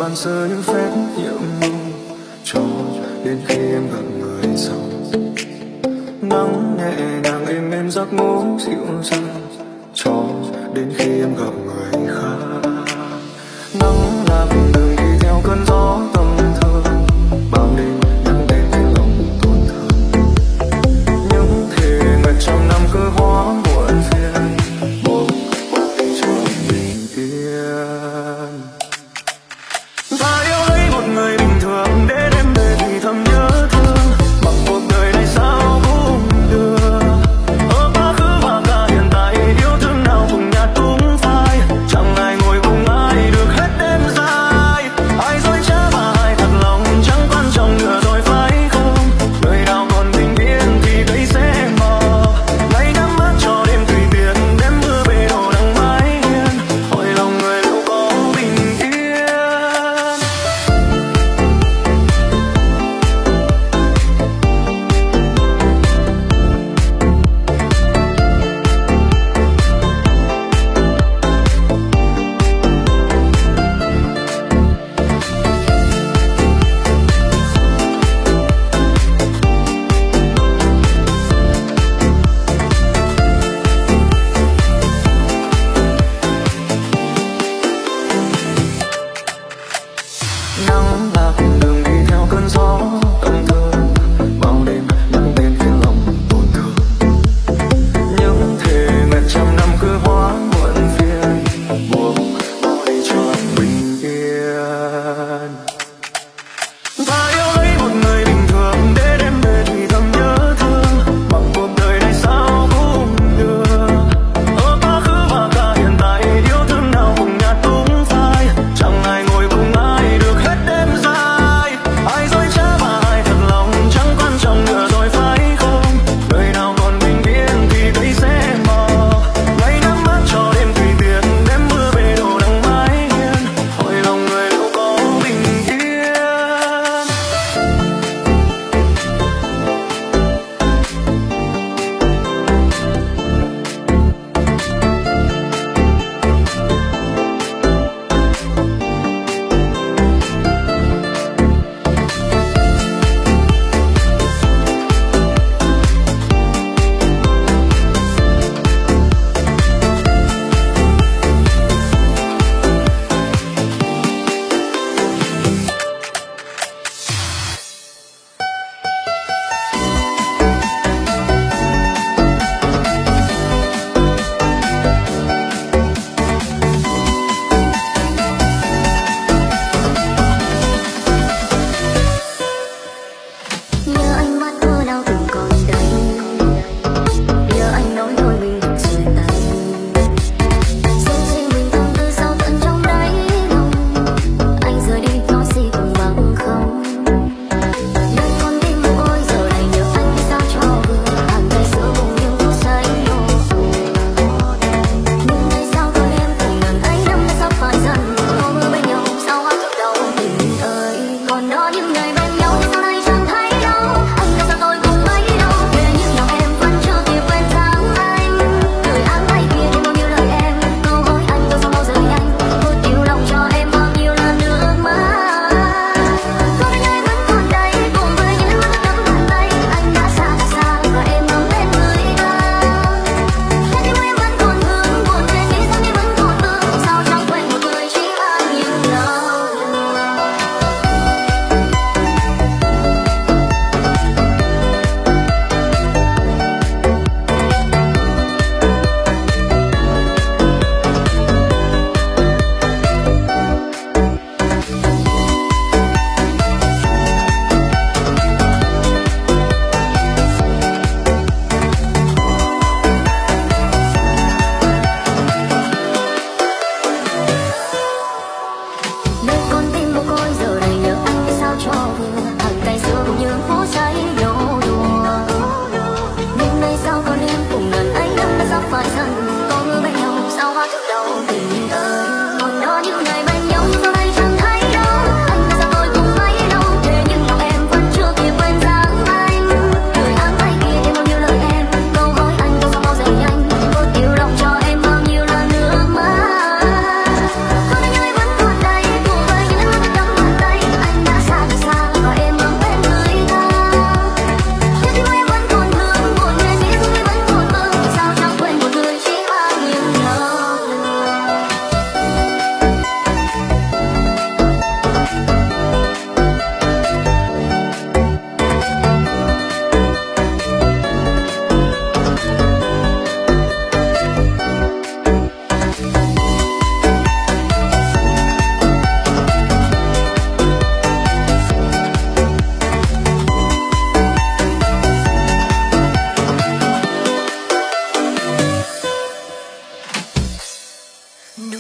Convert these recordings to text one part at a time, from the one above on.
ban sơ những phép nhiệm mong cho đến khi em gặp người sau. Nắng nhẹ nhàng êm êm giấc ngủ dịu dàng cho đến khi em gặp người khác. Nắng là cùng đường đi theo cơn gió tâm thương, bao đêm nắng đêm anh lòng tổn thương. Những thề nguyện trong năm cứ hóa muộn phiền, một cho bình yên. Ta yêu lấy một người bình thường để đêm về thì thầm nhớ thương, bằng cuộc đời này sao cũng được. Ở quá khứ và cả hiện tại yêu thương nào cùng nhạt cũng phai.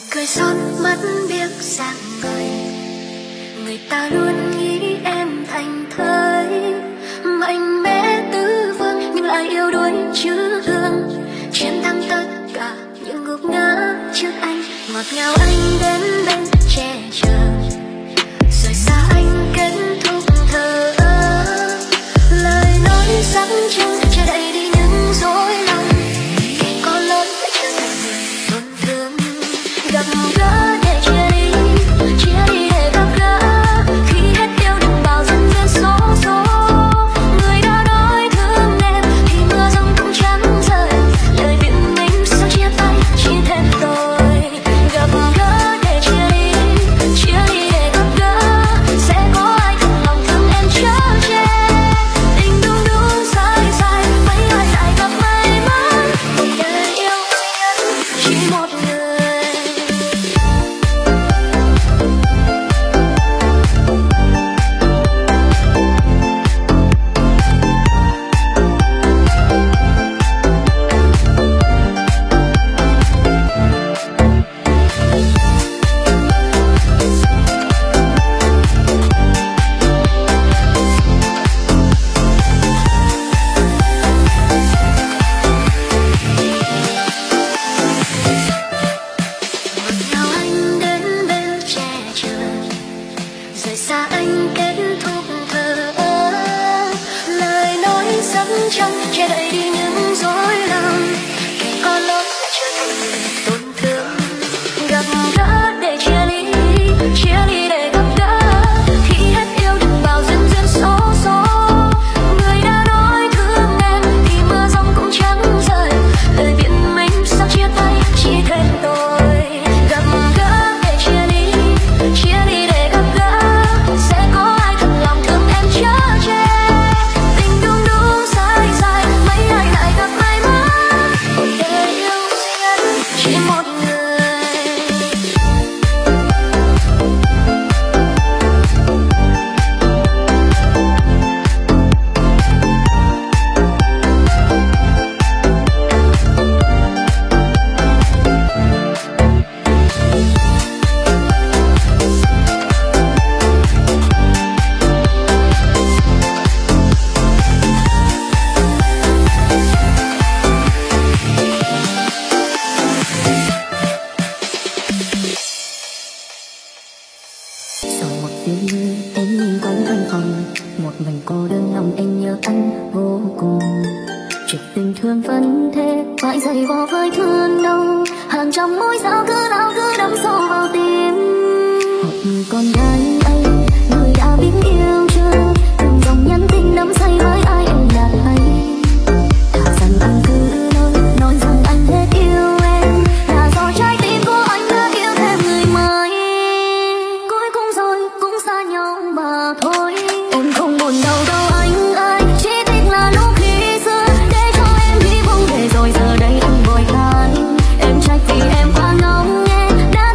cười son mắt biết rằng người ta luôn nghĩ em thành thơi mạnh mẽ tứ phương nhưng lại yếu đuối chữ hương chiến thắng tất cả những gục ngã trước anh ngọt ngào anh đến bên che chở rồi xa anh kết thúc thở lời nói sáng trăng che đậy đi những dối lòng kể có lỗi lại trở thành người tổn thương gặp gỡ để chia đi để gặp gỡ khi hết yêu đừng bảo dần dần số số người đã nói thương em thì mưa rông cũng chẳng rơi lời biện minh sao chia tay chỉ thêm tôi gặp gỡ để chia đi để gặp gỡ sẽ có ai thật lòng thương em chở che tình đúng đúng sai sai mấy ai lại gặp may mắn đời yêu duy nhất chỉ một người. Rồi giờ đây anh vội tàn em trách vì em quá ngốc nghếch đã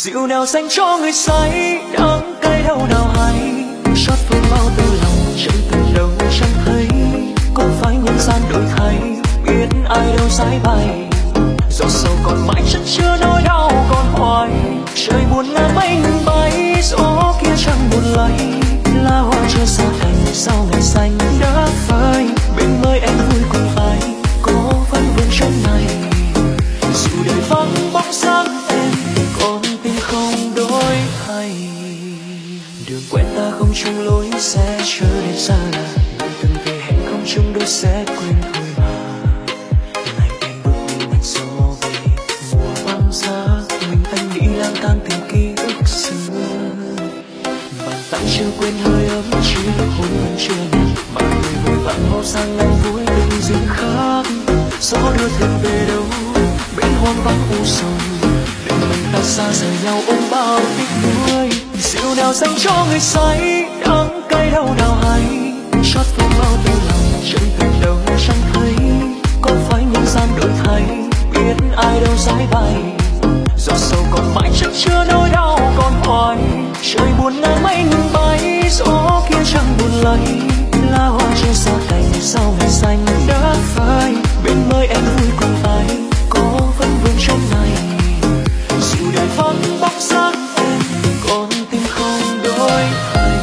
Rượu nào dành cho người say, đắng cay đau nào hay, xót phương bao từ lòng chẳng từ đâu chẳng thấy. Có phải nhân gian đổi thay, biết ai đâu sái bay, giọt sầu còn mãi chất chứa nỗi đau còn hoài. Trời buồn ngàn mây ngừng bay, gió kia chẳng buồn lấy, lá hoa chưa xa cành sau ngày xanh đã phai. Bên mới em vui cùng ai, có vẫn vương trong này. Dù đời vắng bóng dáng em, còn tim không đổi thay. Đường quen ta không chung lối sẽ trở đến xa lạ, người từng về hẹn không chung đôi sẽ quên thôi mà. Ngày em bước đi mặt gió về mùa băng giá, mình anh nghĩ lang thang tìm ký ức xưa. Bàn tay chưa quên hơi ấm chưa hôn vẫn chưa nhạt, mà người vội vàng hô sang anh vui tình duyên khác. Gió đưa thuyền về đâu bên hoang vắng u sầu, để mình ta xa rời nhau ôm bao tiếc nuối. Rượu nào dành cho người say, đắng cay đau nào hay, xót phương bao từ lòng chẳng từ đâu chẳng thấy. Có phải nhân gian đổi thay, biết ai đâu sái bay, giọt sầu còn mãi chất chứa nỗi đau còn hoài. Trời buồn ngàn mây ngừng bay, gió kia chẳng buồn lấy, lá hoa chưa xa cành sau ngày xanh đã phai. Bên mới em vui cùng ai, có vẫn vương trong này. Dù đời vắng bóng dáng em, còn tim không đổi thay.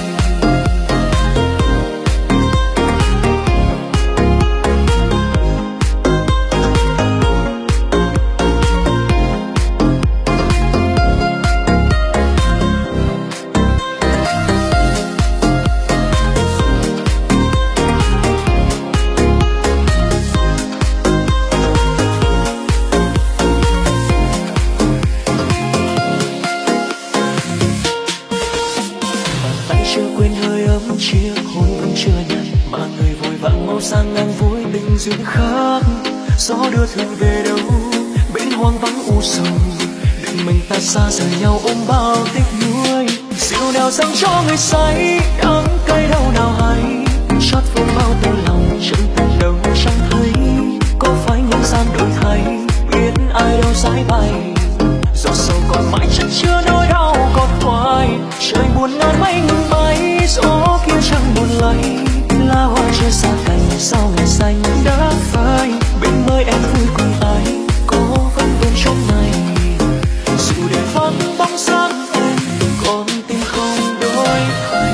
Chiếc hôn vẫn chưa nhạt, mà người vội vàng mau sang ngang vui tình duyên khác. Gió đưa thuyền về đâu bên hoang vắng u sầu, định mình ta xa rời nhau ôm bao tiếc nuối. Rượu nào dành cho người say, đắng cay đau nào hay, xót phương bao từ lòng chẳng từ đâu chẳng thấy. Có phải nhân gian đổi thay, biết ai đâu sái bay, giọt sầu còn mãi chất chứa nỗi đau còn hoài. Trời buồn ngàn mây ngừng bay, gió kia chẳng buồn lấy, lá hoa chưa xa cành sau ngày xanh đã phai. Bên mới em vui cùng ai, có vẫn vương trong này. Dù đời vắng bóng dáng em, còn tim không đổi thay.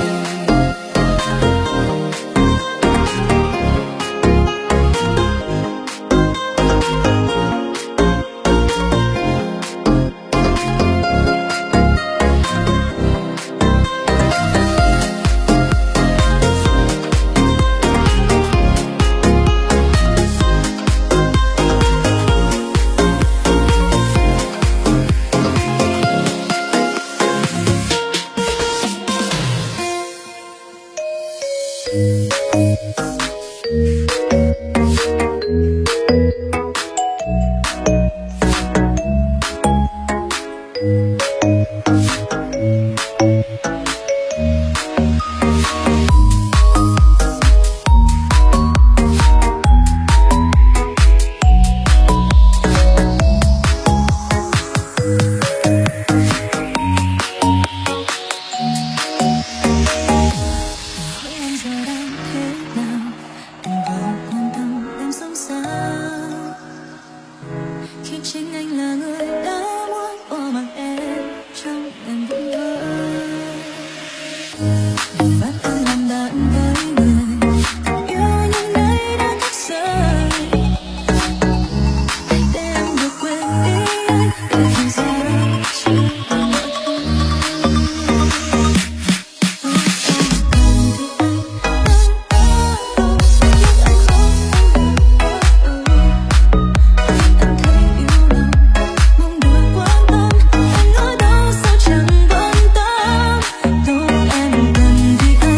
Hãy subscribe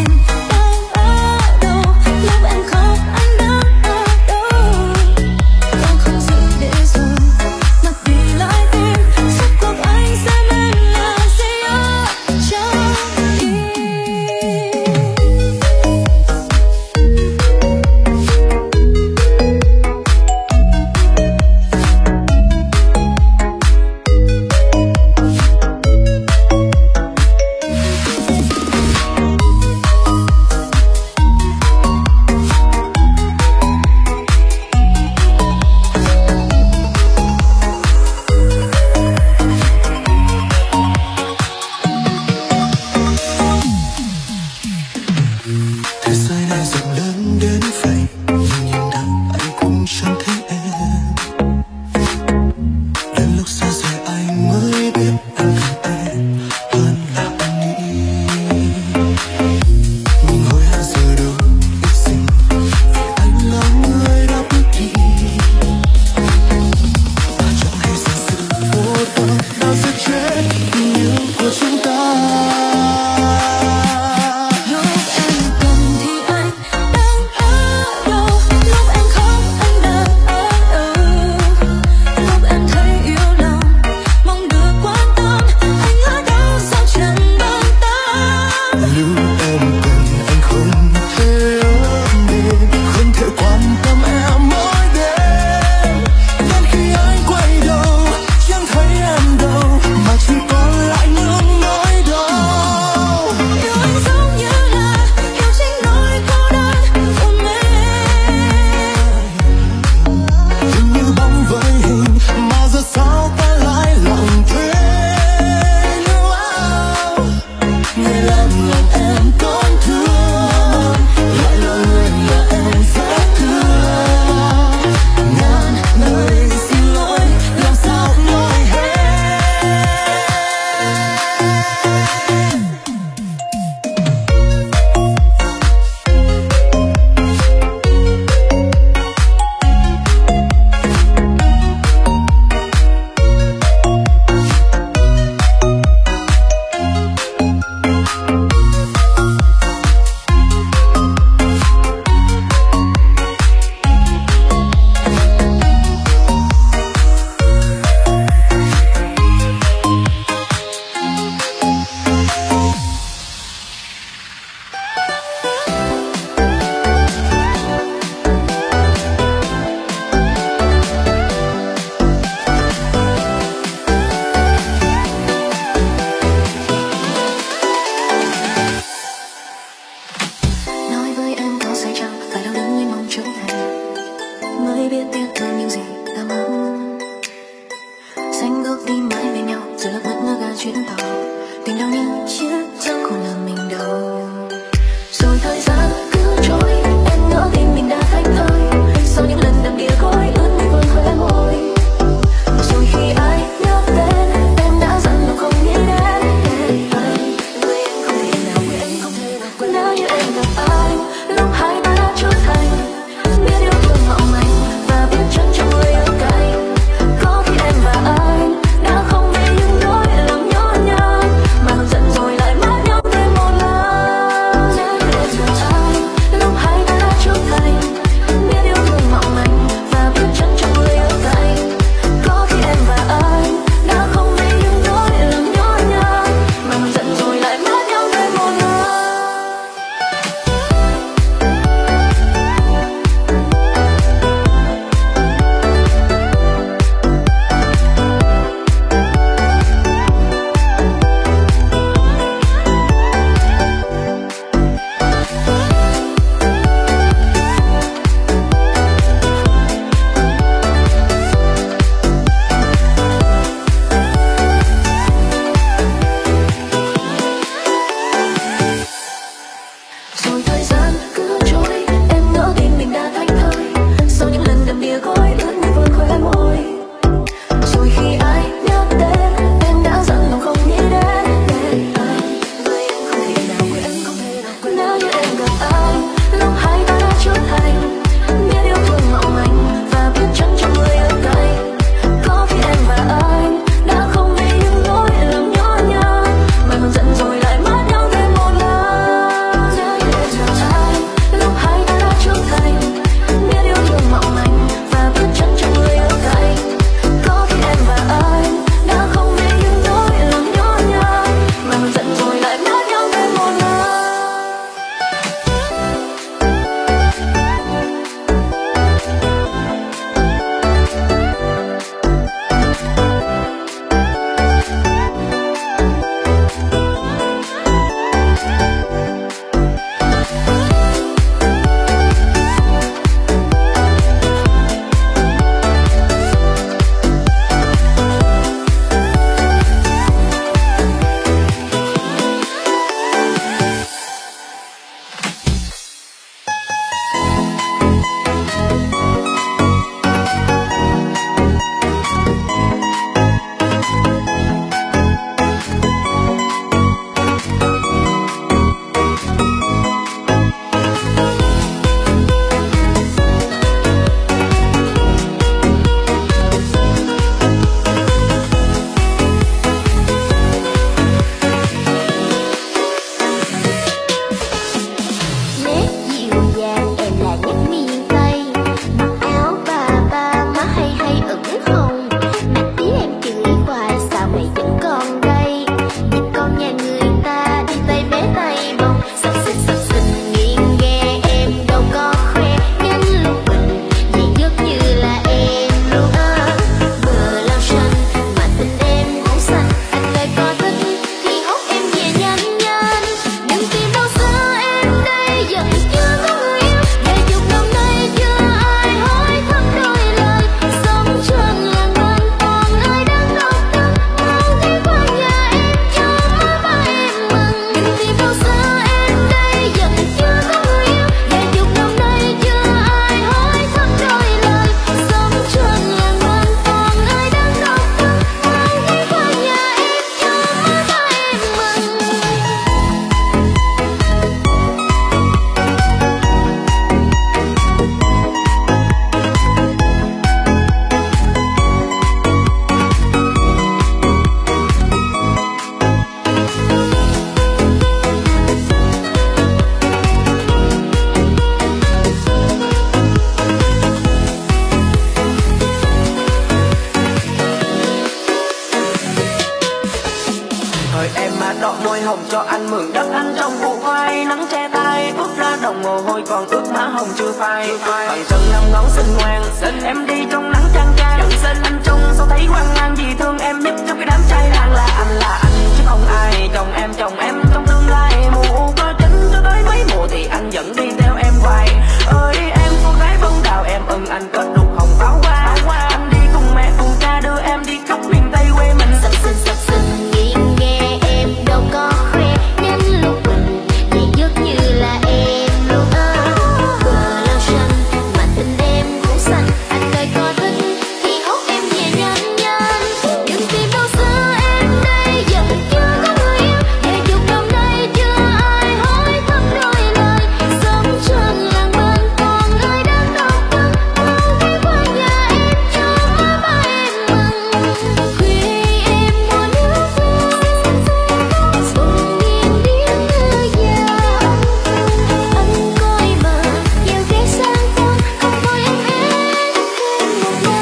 cho anh mượn đất anh trong vụ khoai, nắng che tay ướt ra đồng mồ hôi còn ướt má hồng chưa phai. Bằng chân năm ngón xinh ngoan, em đi trong nắng chang chang, anh trông sao thấy hoang mang, vì thương em nhất trong cái đám trai đang là anh chứ không ai. Chồng em trong tương lai mù có chính cho tới mấy mùa thì anh vẫn đi theo em hoài. Ơi em cô gái bông đào em ưng anh kết đục hồng pháo hoa. Anh đi cùng mẹ cùng cha đưa em đi khắp miền Tây quê mình. Sập sình nghe em đâu có khoe, đến lúc mình thì dứt như là em luôn. Bờ lao xanh mà tình em cũng xanh, anh đời có thích thì hốt em về nhanh nhanh. Đừng tìm đâu xưa em đây giờ chưa có người yêu, về chục năm nay chưa ai hỏi thăm đôi lời. Sống trên làng bên con người đang đau thương, mau ghé qua nhà em cho má ba em mừng. Khuya em muốn nước buồn nghiêng điếc như già, anh coi mà nhiều ghé sang con không thôi em hết thêm một năm.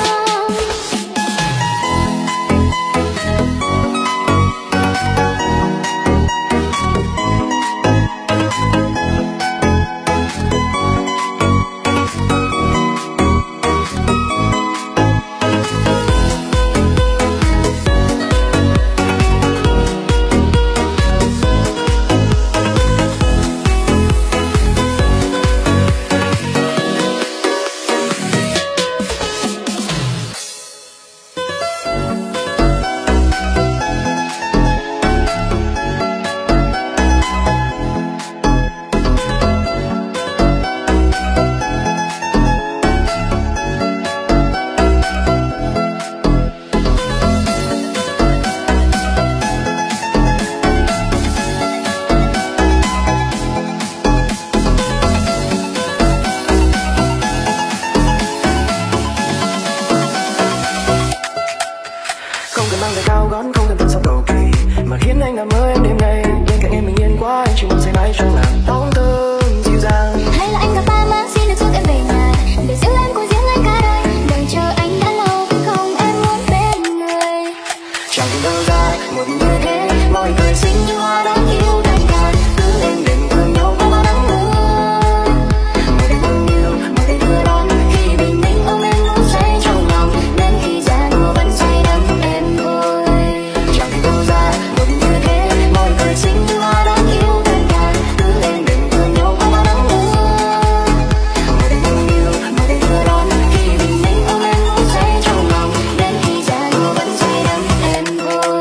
Không cần mang giày cao gót, không cần tận sắp cầu kỳ, mà khiến anh nằm mơ em đêm nay. Bên cạnh em bình yên quá, anh chỉ mong say mãi trong làn tóc thơm dịu dàng. Hay là anh gặp ba má xin được rước em về nhà, để giữ em cùng riêng anh cả đời. Đợi chờ anh đã lâu nhưng không em muốn bên người. Chẳng tìm đâu ra một như thế, mọi người xinh như hoa đáng yêu thành ca. Cứ êm đềm thương nhau qua bao nắng mưa. Mỗi đêm thương yêu, mỗi đêm đưa đón, khi bình minh ôm em ngủ say trong lòng, đến khi già nua vẫn say đắm em thôi. Chẳng tìm đâu ra một như thế, mọi người xinh như hoa đáng yêu thành ca. Cứ êm đềm thương nhau qua bao nắng mưa. Mỗi đêm thương yêu, mỗi đêm đưa đón, khi bình minh ôm em ngủ say trong lòng, đến khi già nua vẫn say đắm em thôi.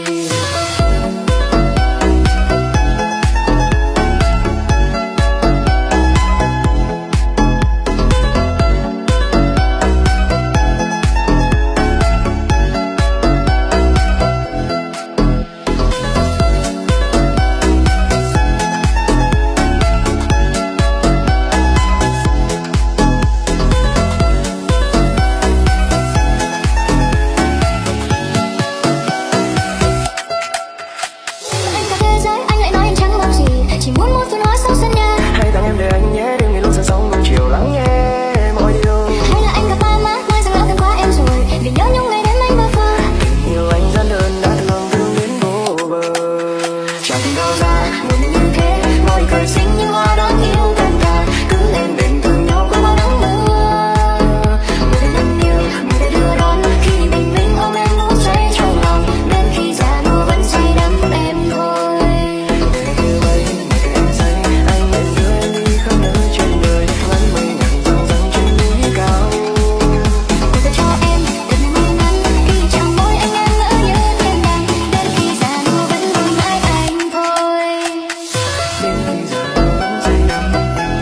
Anh cả thế giới anh lại nói anh chẳng mong gì, chỉ muốn một câu nói sau sân nhà. Hãy tặng em để anh nhé, đêm ngày luôn sẵn sóng cùng chiều lắng nghe mọi điều. Hay là anh gặp ba má nói rằng lỡ từng quá em rồi, vì nhớ nhung ngày đến anh bơ phơ. Yêu anh gian đơn đã thương đến vô bờ. Chẳng tìm đâu ra một như thế, mọi người xinh như hoa đáng yêu tan ca. Cứ êm đềm thương nhau qua bao nắng mưa. Mỗi đêm thương yêu, mỗi đêm đưa đón, khi bình minh ôm em ngủ say trong lòng, đến khi già nua vẫn say đắm em thôi. Để cứ vậy, để cứ em say, anh nguyện đưa em đi khắp nơi trên đời, ngắm mây ngàn dặm dặm trên núi cao. Cô ta cho em thật may mắn, khi chạm môi anh em ngỡ như thiên đàng, đến khi già nua vẫn luôn mãi anh thôi. Đến khi già nua vẫn say đắm em thôi.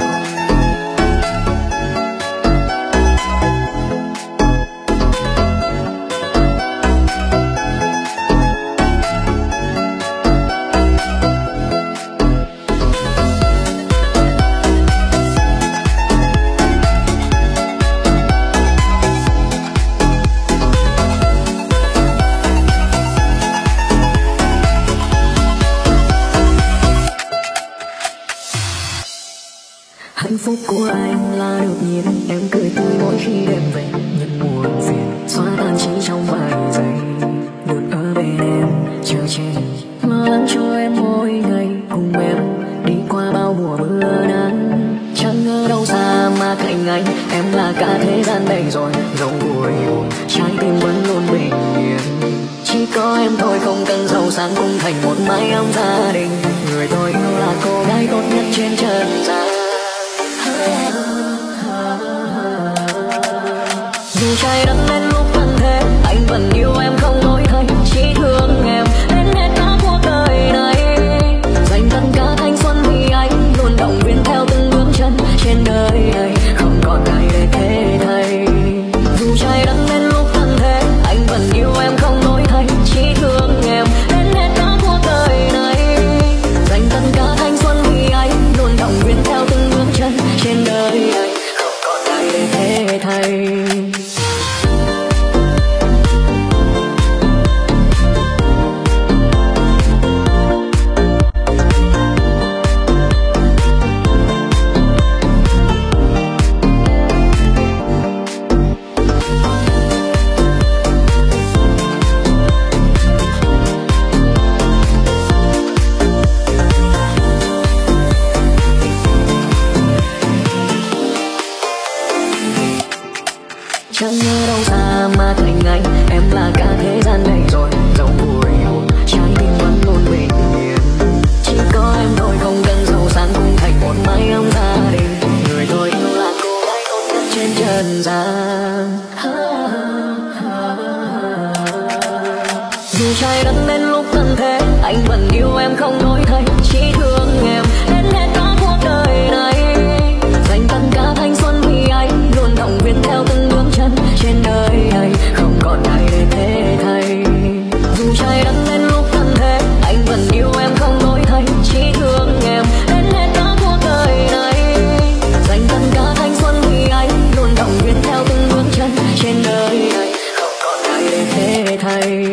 Hạnh phúc của anh là được nhìn em cười tươi mỗi khi đêm về, những buồn phiền xóa tan chỉ trong vài giây. Được ở bên em chờ che lo lắng cho em mỗi ngày ngờ nan. Chẳng ngờ đâu xa mà cạnh anh em là cả thế gian đây rồi. Dẫu vui buồn trái tim vẫn luôn bình yên. Chỉ có em thôi không cần giàu sang cũng thành một mái ấm gia đình. Người tôi yêu là cô gái tốt nhất trên trần gian. Dù trái đất đến lúc tận thế, anh vẫn yêu em không đổi thay. Chỉ thương em đến hết cả cuộc đời này. Dành tất cả thanh xuân vì anh, luôn động viên theo từng bước chân trên đời này. Không còn ai để thế thay. Dù trái đất đến lúc tận thế, anh vẫn yêu em không đổi thay. Chỉ thương em đến hết cả cuộc đời này. Dành tất cả thanh xuân vì anh, luôn động viên theo từng bước chân trên đời này. Không còn ai để thế thay. Chẳng ngờ đâu xa mà thành anh em là cả thế gian này rồi. Dẫu vui buồn trái tim vẫn luôn bình yên. Chỉ có em thôi không cần giàu sang cũng thành một mái ấm gia đình. Người tôi yêu là cô gái tốt nhất trên trần gian. Dù trái đất đến lúc tận thế, anh vẫn yêu em không đổi thay. Chỉ thương em đến hết cả cuộc đời này. Dành tất cả thanh xuân vì anh, luôn động viên theo từng bước chân trên đời này. Không còn ai để thế thay. Dù trái đất đến lúc tận thế, anh vẫn yêu em không đổi thay. Chỉ thương em đến hết cả cuộc đời này. Dành tất cả thanh xuân vì anh, luôn động viên theo từng bước chân trên đời này. Không còn ai để thế thay.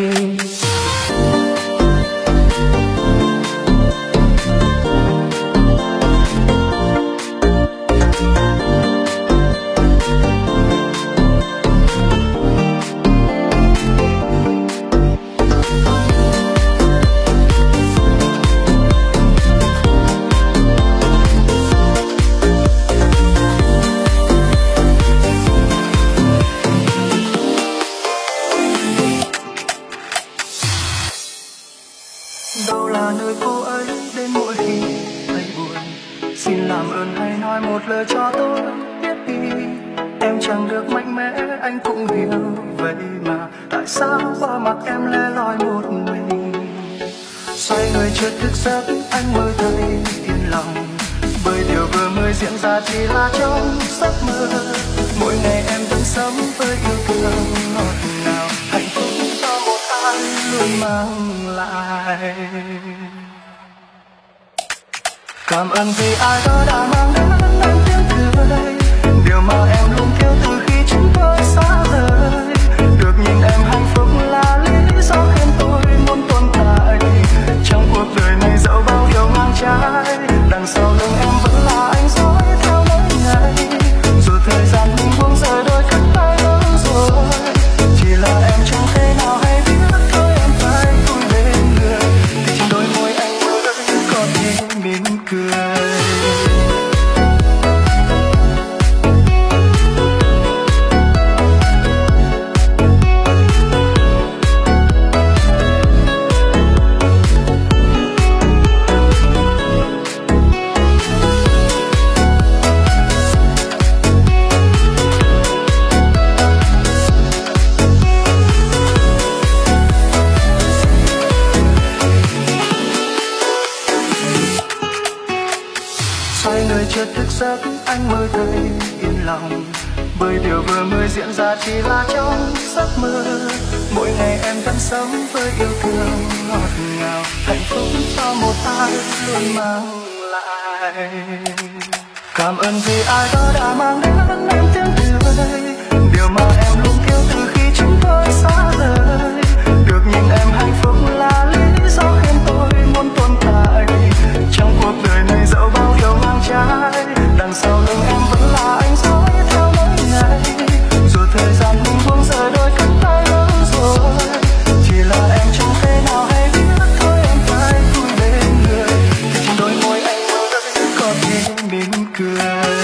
Đâu là nơi cô ấy đến mỗi khi thấy buồn. Xin làm ơn hãy nói một lời cho tôi biết đi. Em chẳng được mạnh mẽ anh cũng hiểu. Vậy mà tại sao bỏ mặc em lẻ loi một mình. Xoay người chợt thức giấc anh mới thấy yên lòng. Bởi điều vừa mới diễn ra chỉ là trong giấc mơ. Mỗi ngày em vẫn sống với yêu thương ngọt ngào. Hạnh phúc cho một ai luôn mang lại. Cảm ơn vì ai đó đã mang đến anh tiếng cười. Điều mà em luôn kêu từ khi chúng tôi xa rời. Được nhìn em hạnh phúc là lý do khiến tôi muốn tồn tại. Trong cuộc đời này dẫu bao điều ngang trái, đằng sau lưng em vẫn là anh dõi theo mỗi ngày. Dù thời gian mình buông rời đôi cánh tay lâu rồi, chỉ là em chẳng thể nào hay biết thôi em phải vui bên người. Thì trên đôi môi anh mới có thể mỉm cười. Xoay người chợt thức giấc anh mới thấy yên lòng. Bởi điều vừa mới diễn ra chỉ là trong giấc mơ. Mỗi ngày em vẫn sống với yêu thương ngọt ngào. Hạnh phúc cho một ai luôn mang lại. Cảm ơn vì ai đó đã mang đến em tiếng cười. Điều mà em luôn kêu từ khi chúng tôi xa rời. Được nhìn em hạnh phúc là lý do khiến tôi muốn tồn tại. Trong cuộc đời này dẫu bao điều ngang trái, đằng sau lưng em vẫn là anh dõi theo mỗi ngày. Dù thời gian mình buông rời đôi cánh tay lâu rồi, chỉ là em chẳng thể nào hay biết thôi em phải vui bên người. Thì trên đôi môi anh mới có thể mỉm cười.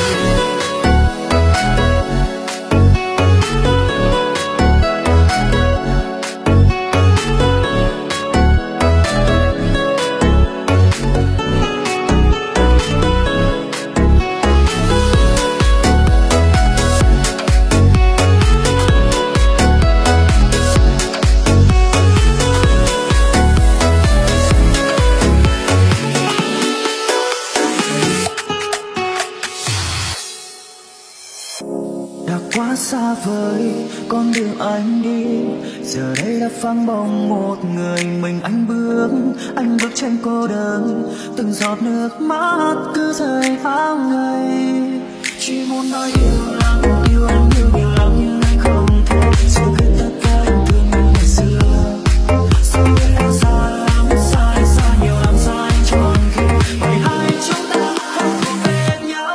Xa vời con đường anh đi, giờ đây đã vắng bóng một người mình anh bước trên cô đơn, từng giọt nước mắt cứ rơi tháng ngày. Chỉ muốn nói yêu lắm, yêu anh yêu nhiều lắm nhưng anh không thể giữ hết tất cả em thương như ngày xưa. Sao biết em xa lắm, xa anh xa nhiều lắm, xa anh tròn khi bởi hai chúng ta không thuộc về nhau.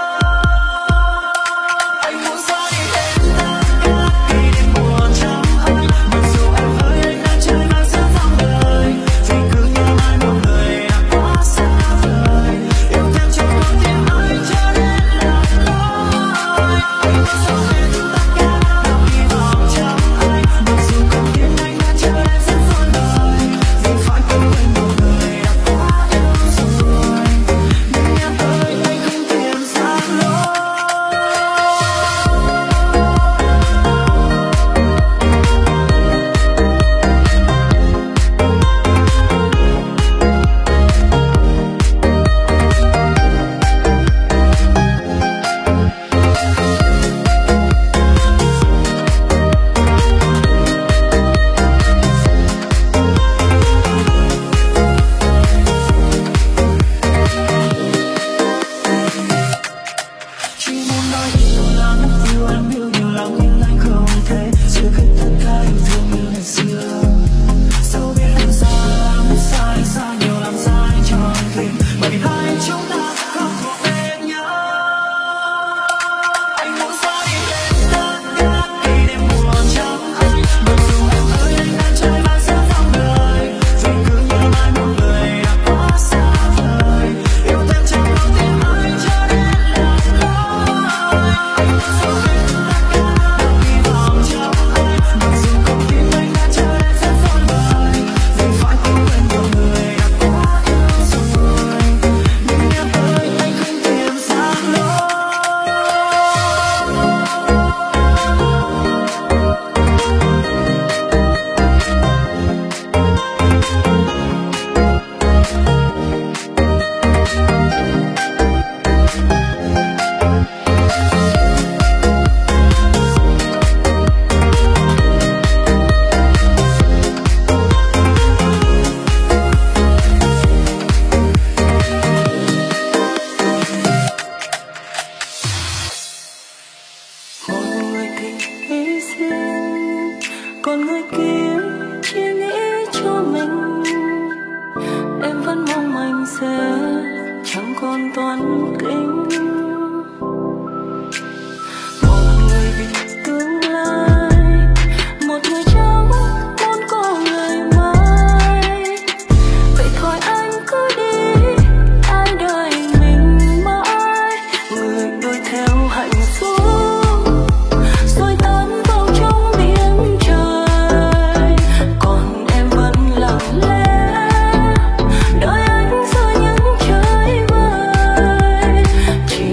Anh muốn xa đi hết khi đêm buồn chẳng ai, mặc dù em hỡi anh đã chơi mang giữa dòng đời, vì cứ nhớ mãi một người đã quá xa vời, yêu thêm cho con tim anh cho đến là lối. Anh muốn xa hết tất cả bao hy vọng chẳng ai, mặc dù con tim anh đã chờ em rất muôn đời, vì phải quên một người đã quá yêu rồi, nhưng em ơi anh không tìm ra lối. Chỉ muốn nói yêu lắm, yêu em yêu nhiều lắm nhưng anh không thể giữ hết tất cả yêu thương như ngày xưa. Sao biết em xa lắm, xa anh xa nhiều lắm, xa anh tròn tim bởi vì hai chúng ta không thuộc về nhau. Anh muốn xa đi hết tất cả khi đêm buồn chẳng ai, mặc dù em ơi anh đang chơi mang giữa dòng đời, vì cứ nhớ mãi một người đã quá xa vời, yêu thêm trong con tim anh cho đến là lối. Anh muốn xa hết tất cả bao hy vọng chẳng ai, mặc dù con tim anh đã chờ đến rất muôn đời, vì phải quên một người đã quá yêu rồi, nhưng em ơi anh không tìm ra lối. Một người thì nghĩ riêng, còn người kia chỉ nghĩ cho mình. Em vẫn mong anh sẽ chẳng còn toán kính. Một người vì tương lai, một người chẳng muốn có người mai. Vậy thôi anh cứ đi, ai đợi mình mãi. Người đuổi theo hạnh phúc rồi tan vào trong biển trời, còn em vẫn lặng lẽ đợi anh dưới những trời vời. Chỉ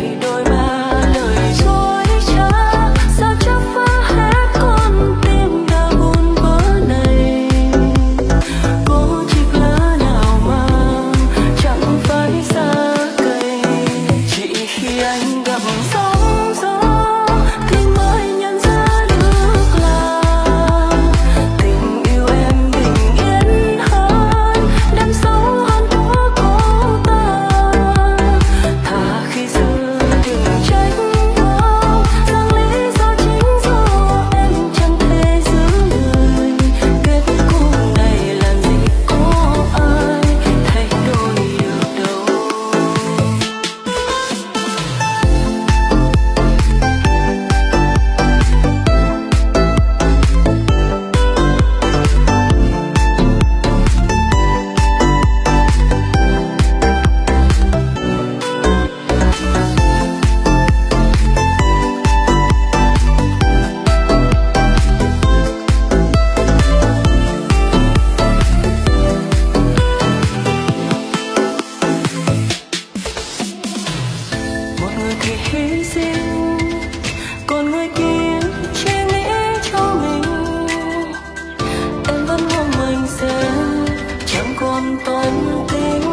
người thì hy sinh, còn người kia chỉ nghĩ cho mình. Em vẫn mong mình sẽ chẳng còn toan tính.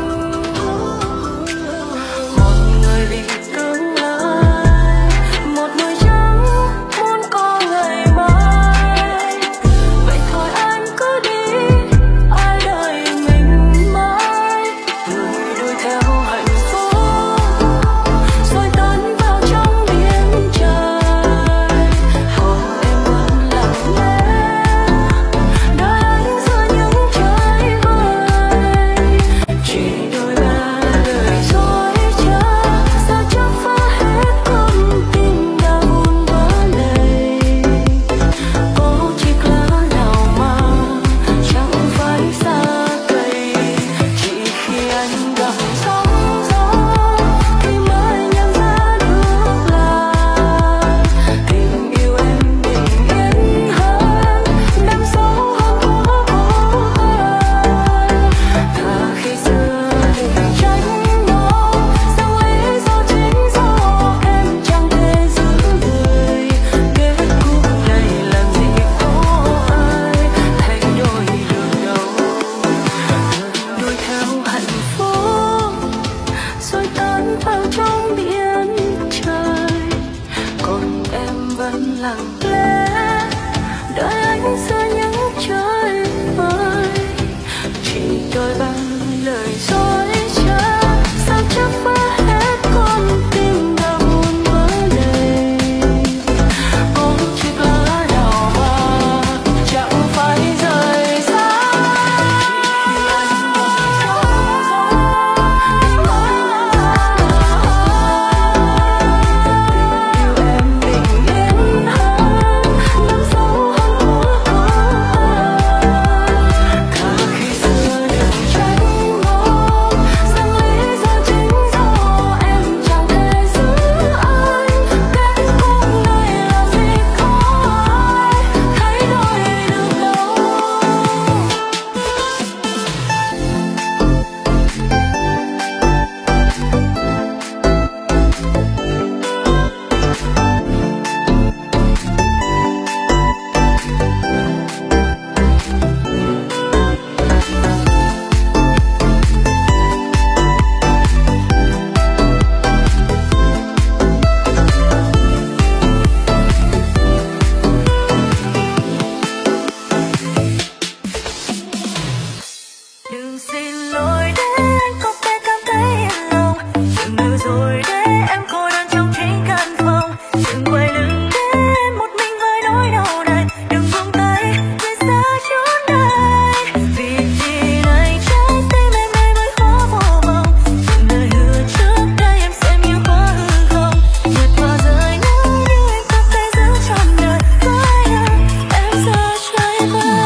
Một người vì tương lai, một người chẳng muốn có ngày mai. Vậy thôi anh cứ đi, ai đợi mình mãi. Người đuổi theo hạnh phúc, rồi tấn vào trong biển trời. Còn em vẫn lặng lẽ, đợi anh giữa những trái vơi. Chỉ đôi ba lời dối trá, sao chắc phá hết con tim đã vun vỡ lầy. Có chiếc lá nào mà chẳng phải xa cây. Chỉ khi anh gặp sóng gió thì mới nhận ra được là tình yêu em bình yên hơn, đắm sâu hơn của cô hơn. Thà khi xưa đừng trách móc, rằng lý do chính do em chẳng thể giữ người. Kết cục này làm gì có ai thay đổi được đâu. Đuổi theo hạnh phúc, rồi tan vào trong biển trời. Còn em vẫn lặng lẽ, đợi anh giữa những trời vơi. Chỉ đôi ba lời dối trá, sao chắc phá hết con tim đã vun vỡ lầy. Có chiếc lá nào mà chẳng phải rời xa. Tình yêu em bình yên hơn, đắm sâu hơn của cô hơn. Thà khi xưa đừng trách móc, rằng lý do chính do em chẳng thể giữ anh. Kết cục này làm gì có ai thay đổi được đâu. Đừng xin lỗi để anh không thể cảm thấy yên lòng. Đừng lừa rồi để em cô đơn trong chính căn phòng. Đừng quay lưng để em một mình với nỗi đau này. Đừng buông tay vì xa chốn đây. Vì khi này trái tim em nay mới hóa vô vọng. Những lời hứa trước đây em xem như quá hư không. Vượt qua rơi nắng nhưng anh không thể giữ trọn đời. Với em giờ trái vơi.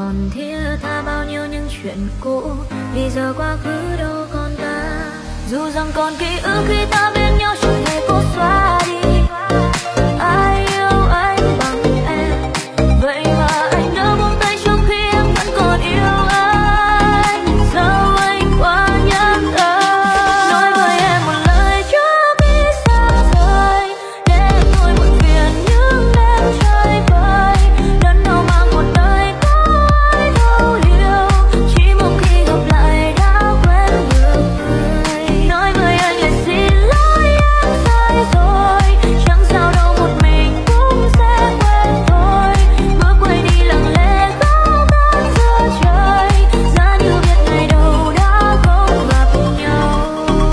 còn thiết tha bao nhiêu những chuyện cũ, vì giờ quá khứ đâu còn ta. Dù rằng còn ký ức khi ta bên nhau chẳng thể cố xóa đi. Ai yêu anh bằng em, vậy mà anh đã buông tay trong khi em vẫn còn yêu anh. Sao anh quá nhẫn tâm? Nói với em một lời trước khi xa rời, để em thôi muộn phiền những đêm chơi vơi. Đớn đau mang một đời có ai thấu hiểu, chỉ mong khi gặp lại đã quên được người. Nói với anh là xin lỗi em sai rồi, chẳng sao đâu một mình cũng sẽ quên thôi. Bước quay đi lặng lẽ khóc than giữa trời, giá như biết ngày đầu đã không gặp nhau.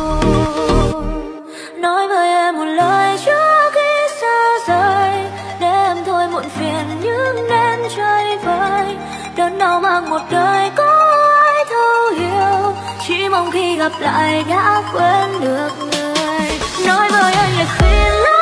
Nói với em một lời trước khi xa rời, để em thôi muộn phiền những đêm chơi vơi. Đớn đau mang một đời có ai thấu hiểu, chỉ mong khi gặp lại đã quên được người. Nói với anh là xin lỗi